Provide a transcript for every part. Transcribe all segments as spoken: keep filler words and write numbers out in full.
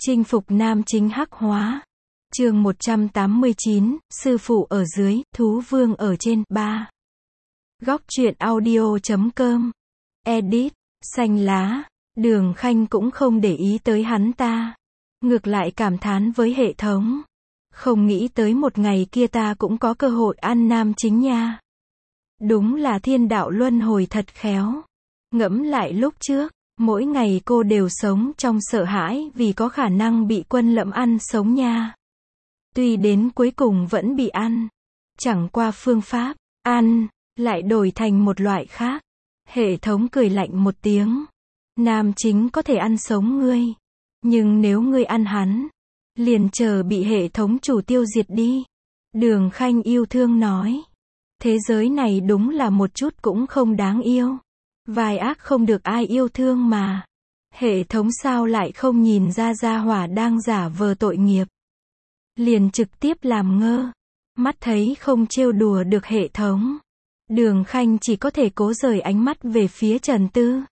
Chinh phục nam chính hắc hóa. Chương một trăm tám mươi chín, sư phụ ở dưới, thú vương ở trên. ba. Góc truyện audio chấm com. Edit. Xanh lá. Đường Khanh cũng không để ý tới hắn ta. Ngược lại cảm thán với hệ thống. Không nghĩ tới một ngày kia ta cũng có cơ hội ăn nam chính nha. Đúng là thiên đạo luân hồi thật khéo. Ngẫm lại lúc trước, mỗi ngày cô đều sống trong sợ hãi vì có khả năng bị Quân Lẫm ăn sống nha. Tuy đến cuối cùng vẫn bị ăn. Chẳng qua phương pháp ăn lại đổi thành một loại khác. Hệ thống cười lạnh một tiếng. Nam chính có thể ăn sống ngươi. Nhưng nếu ngươi ăn hắn, liền chờ bị hệ thống chủ tiêu diệt đi. Đường Khanh yêu thương nói. Thế giới này đúng là một chút cũng không đáng yêu. Vai ác không được ai yêu thương mà. Hệ thống sao lại không nhìn ra gia hỏa đang giả vờ tội nghiệp. Liền trực tiếp làm ngơ. Mắt thấy không trêu đùa được hệ thống. Đường Khanh chỉ có thể cố rời ánh mắt về phía Trần Tư.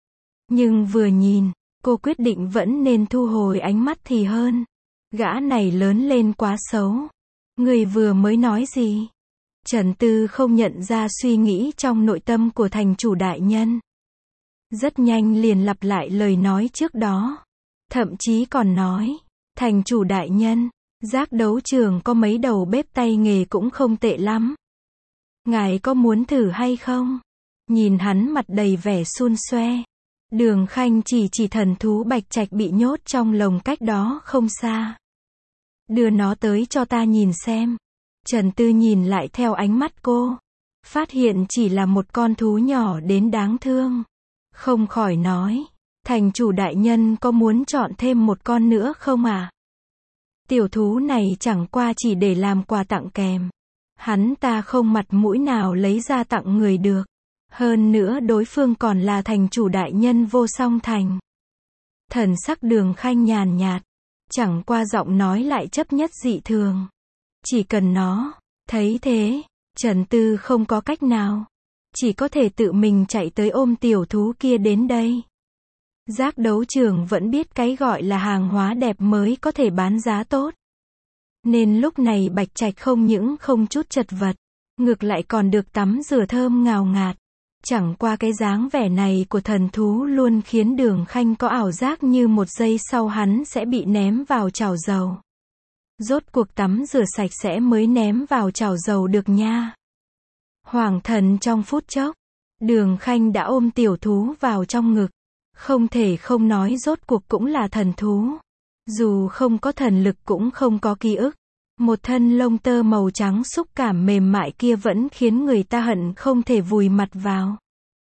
Nhưng vừa nhìn, cô quyết định vẫn nên thu hồi ánh mắt thì hơn. Gã này lớn lên quá xấu. Người vừa mới nói gì? Trần Tư không nhận ra suy nghĩ trong nội tâm của thành chủ đại nhân. Rất nhanh liền lặp lại lời nói trước đó. Thậm chí còn nói, thành chủ đại nhân, giác đấu trường có mấy đầu bếp tay nghề cũng không tệ lắm. Ngài có muốn thử hay không? Nhìn hắn mặt đầy vẻ xun xoe. Đường Khanh chỉ chỉ thần thú bạch trạch bị nhốt trong lồng cách đó không xa. Đưa nó tới cho ta nhìn xem. Trần Tư nhìn lại theo ánh mắt cô. Phát hiện chỉ là một con thú nhỏ đến đáng thương. Không khỏi nói. Thành chủ đại nhân có muốn chọn thêm một con nữa không à? Tiểu thú này chẳng qua chỉ để làm quà tặng kèm. Hắn ta không mặt mũi nào lấy ra tặng người được. Hơn nữa đối phương còn là thành chủ đại nhân vô song thành. Thần sắc Đường Khanh nhàn nhạt. Chẳng qua giọng nói lại chấp nhất dị thường. Chỉ cần nó. Thấy thế, Trần Tư không có cách nào. Chỉ có thể tự mình chạy tới ôm tiểu thú kia đến đây. Giác đấu trường vẫn biết cái gọi là hàng hóa đẹp mới có thể bán giá tốt. Nên lúc này bạch trạch không những không chút chật vật. Ngược lại còn được tắm rửa thơm ngào ngạt. Chẳng qua cái dáng vẻ này của thần thú luôn khiến Đường Khanh có ảo giác như một giây sau hắn sẽ bị ném vào chảo dầu. Rốt cuộc tắm rửa sạch sẽ mới ném vào chảo dầu được nha. Hoàng thần trong phút chốc. Đường Khanh đã ôm tiểu thú vào trong ngực. Không thể không nói rốt cuộc cũng là thần thú. Dù không có thần lực cũng không có ký ức. Một thân lông tơ màu trắng xúc cảm mềm mại kia vẫn khiến người ta hận không thể vùi mặt vào.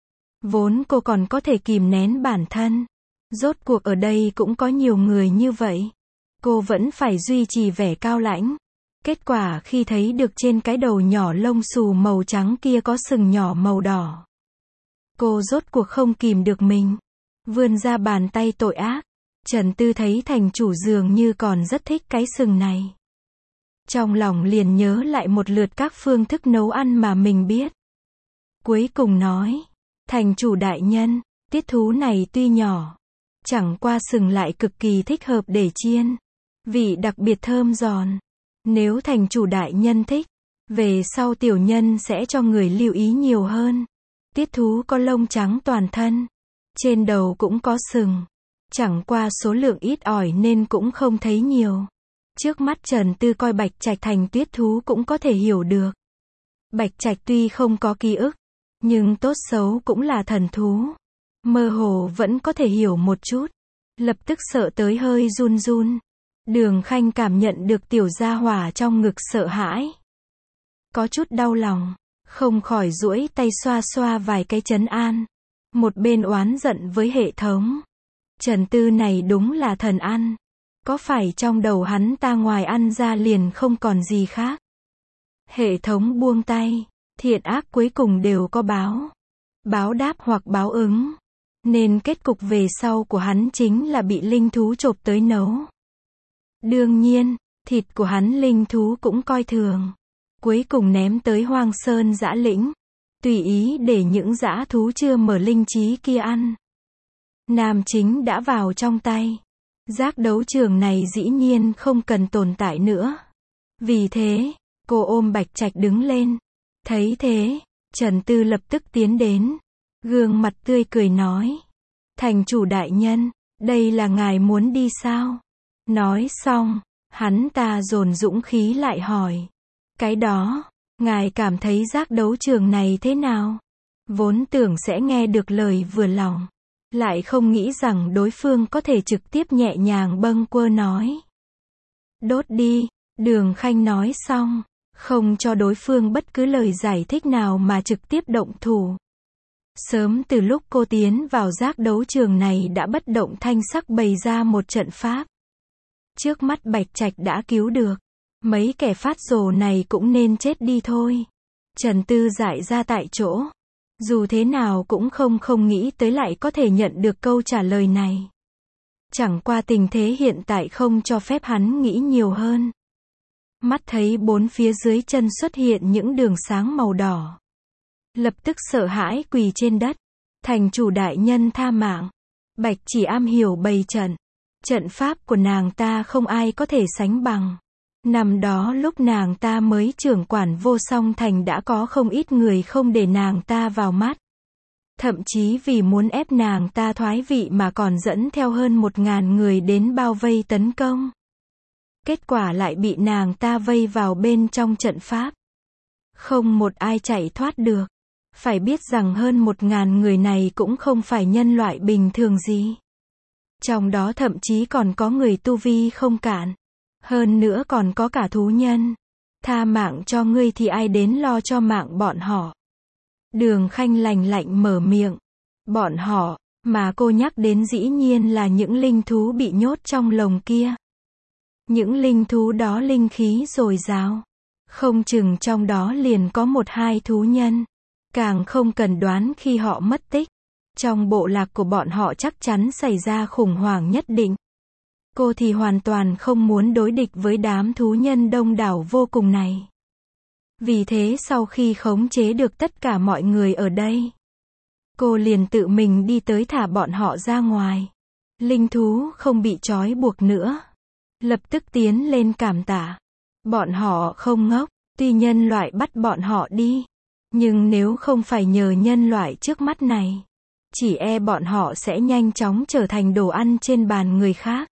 Vốn cô còn có thể kìm nén bản thân. Rốt cuộc ở đây cũng có nhiều người như vậy. Cô vẫn phải duy trì vẻ cao lãnh. Kết quả khi thấy được trên cái đầu nhỏ lông xù màu trắng kia có sừng nhỏ màu đỏ. Cô rốt cuộc không kìm được mình. Vươn ra bàn tay tội ác. Trần Tư thấy thành chủ dường như còn rất thích cái sừng này. Trong lòng liền nhớ lại một lượt các phương thức nấu ăn mà mình biết. Cuối cùng nói. Thành chủ đại nhân, tiết thú này tuy nhỏ. Chẳng qua sừng lại cực kỳ thích hợp để chiên. Vị đặc biệt thơm giòn. Nếu thành chủ đại nhân thích, về sau tiểu nhân sẽ cho người lưu ý nhiều hơn. Tiết thú có lông trắng toàn thân. Trên đầu cũng có sừng. Chẳng qua số lượng ít ỏi nên cũng không thấy nhiều. Trước mắt Trần Tư coi bạch trạch thành tuyết thú cũng có thể hiểu được. Bạch trạch tuy không có ký ức, nhưng tốt xấu cũng là thần thú. Mơ hồ vẫn có thể hiểu một chút. Lập tức sợ tới hơi run run. Đường Khanh cảm nhận được tiểu gia hỏa trong ngực sợ hãi. Có chút đau lòng. Không khỏi duỗi tay xoa xoa vài cái trấn an. Một bên oán giận với hệ thống. Trần Tư này đúng là thần ăn. Có phải trong đầu hắn ta ngoài ăn ra liền không còn gì khác. Hệ thống buông tay. Thiện ác cuối cùng đều có báo. Báo đáp hoặc báo ứng. Nên kết cục về sau của hắn chính là bị linh thú chộp tới nấu. Đương nhiên, thịt của hắn linh thú cũng coi thường. Cuối cùng ném tới hoang sơn dã lĩnh. Tùy ý để những dã thú chưa mở linh trí kia ăn. Nam chính đã vào trong tay. Giác đấu trường này dĩ nhiên không cần tồn tại nữa. Vì thế, cô ôm Bạch Trạch đứng lên. Thấy thế, Trần Tư lập tức tiến đến. Gương mặt tươi cười nói. Thành chủ đại nhân, đây là ngài muốn đi sao? Nói xong, hắn ta dồn dũng khí lại hỏi. Cái đó, ngài cảm thấy giác đấu trường này thế nào? Vốn tưởng sẽ nghe được lời vừa lòng. Lại không nghĩ rằng đối phương có thể trực tiếp nhẹ nhàng bâng quơ nói. Đốt đi, Đường Khanh nói xong, không cho đối phương bất cứ lời giải thích nào mà trực tiếp động thủ. Sớm từ lúc cô tiến vào giác đấu trường này đã bất động thanh sắc bày ra một trận pháp. Trước mắt Bạch Trạch đã cứu được. Mấy kẻ phát rồ này cũng nên chết đi thôi. Trần Tư dại ra tại chỗ. Dù thế nào cũng không không nghĩ tới lại có thể nhận được câu trả lời này. Chẳng qua tình thế hiện tại không cho phép hắn nghĩ nhiều hơn. Mắt thấy bốn phía dưới chân xuất hiện những đường sáng màu đỏ. Lập tức sợ hãi quỳ trên đất. Thành chủ đại nhân tha mạng. Bạch chỉ am hiểu bày trận. Trận pháp của nàng ta không ai có thể sánh bằng. Năm đó lúc nàng ta mới trưởng quản Vô Song Thành đã có không ít người không để nàng ta vào mắt. Thậm chí vì muốn ép nàng ta thoái vị mà còn dẫn theo hơn một ngàn người đến bao vây tấn công. Kết quả lại bị nàng ta vây vào bên trong trận pháp. Không một ai chạy thoát được. Phải biết rằng hơn một ngàn người này cũng không phải nhân loại bình thường gì. Trong đó thậm chí còn có người tu vi không cạn. Hơn nữa còn có cả thú nhân. Tha mạng cho ngươi thì ai đến lo cho mạng bọn họ. Đường Khanh lành lạnh mở miệng. Bọn họ, mà cô nhắc đến dĩ nhiên là những linh thú bị nhốt trong lồng kia. Những linh thú đó linh khí dồi dào. Không chừng trong đó liền có một hai thú nhân. Càng không cần đoán khi họ mất tích. Trong bộ lạc của bọn họ chắc chắn xảy ra khủng hoảng nhất định. Cô thì hoàn toàn không muốn đối địch với đám thú nhân đông đảo vô cùng này. Vì thế sau khi khống chế được tất cả mọi người ở đây, cô liền tự mình đi tới thả bọn họ ra ngoài. Linh thú không bị trói buộc nữa. Lập tức tiến lên cảm tạ. Bọn họ không ngốc, tuy nhân loại bắt bọn họ đi. Nhưng nếu không phải nhờ nhân loại trước mắt này, chỉ e bọn họ sẽ nhanh chóng trở thành đồ ăn trên bàn người khác.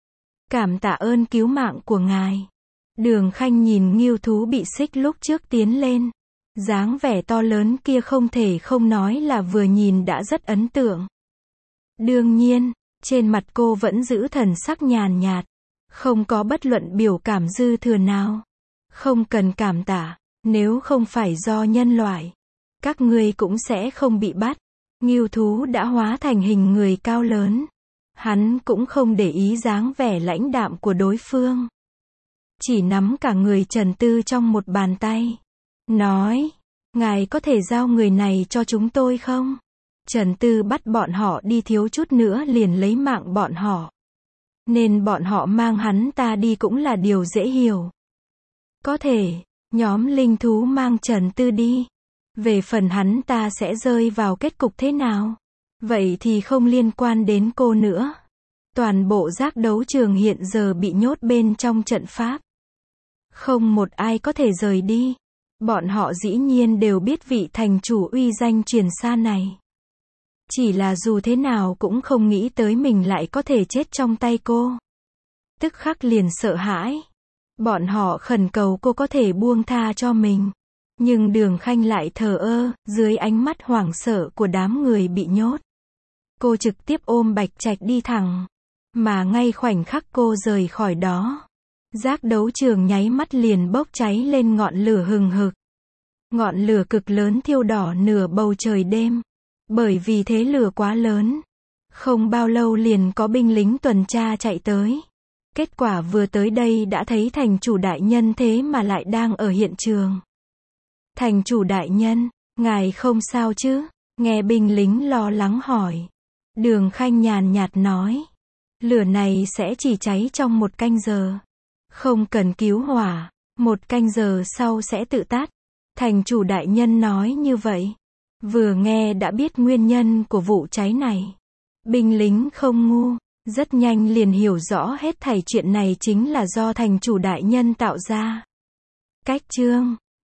Cảm tạ ơn cứu mạng của ngài. Đường Khanh nhìn ngưu thú bị xích lúc trước tiến lên. Dáng vẻ to lớn kia không thể không nói là vừa nhìn đã rất ấn tượng. Đương nhiên, trên mặt cô vẫn giữ thần sắc nhàn nhạt. Không có bất luận biểu cảm dư thừa nào. Không cần cảm tạ, nếu không phải do nhân loại, các ngươi cũng sẽ không bị bắt. Ngưu thú đã hóa thành hình người cao lớn. Hắn cũng không để ý dáng vẻ lãnh đạm của đối phương. Chỉ nắm cả người Trần Tư trong một bàn tay. Nói, ngài có thể giao người này cho chúng tôi không? Trần Tư bắt bọn họ đi thiếu chút nữa liền lấy mạng bọn họ. Nên bọn họ mang hắn ta đi cũng là điều dễ hiểu. Có thể, nhóm linh thú mang Trần Tư đi. Về phần hắn ta sẽ rơi vào kết cục thế nào? Vậy thì không liên quan đến cô nữa. Toàn bộ giác đấu trường hiện giờ bị nhốt bên trong trận pháp. Không một ai có thể rời đi. Bọn họ dĩ nhiên đều biết vị thành chủ uy danh truyền xa này. Chỉ là dù thế nào cũng không nghĩ tới mình lại có thể chết trong tay cô. Tức khắc liền sợ hãi. Bọn họ khẩn cầu cô có thể buông tha cho mình. Nhưng Đường Khanh lại thờ ơ, dưới ánh mắt hoảng sợ của đám người bị nhốt. Cô trực tiếp ôm Bạch Trạch đi thẳng. Mà ngay khoảnh khắc cô rời khỏi đó, giác đấu trường nháy mắt liền bốc cháy lên ngọn lửa hừng hực. Ngọn lửa cực lớn thiêu đỏ nửa bầu trời đêm. Bởi vì thế lửa quá lớn. Không bao lâu liền có binh lính tuần tra chạy tới. Kết quả vừa tới đây đã thấy thành chủ đại nhân thế mà lại đang ở hiện trường. Thành chủ đại nhân, ngài không sao chứ? Nghe binh lính lo lắng hỏi. Đường Khanh nhàn nhạt nói. Lửa này sẽ chỉ cháy trong một canh giờ. Không cần cứu hỏa. Một canh giờ sau sẽ tự tắt. Thành chủ đại nhân nói như vậy. Vừa nghe đã biết nguyên nhân của vụ cháy này. Binh lính không ngu. Rất nhanh liền hiểu rõ hết thảy chuyện này chính là do thành chủ đại nhân tạo ra. Cách chương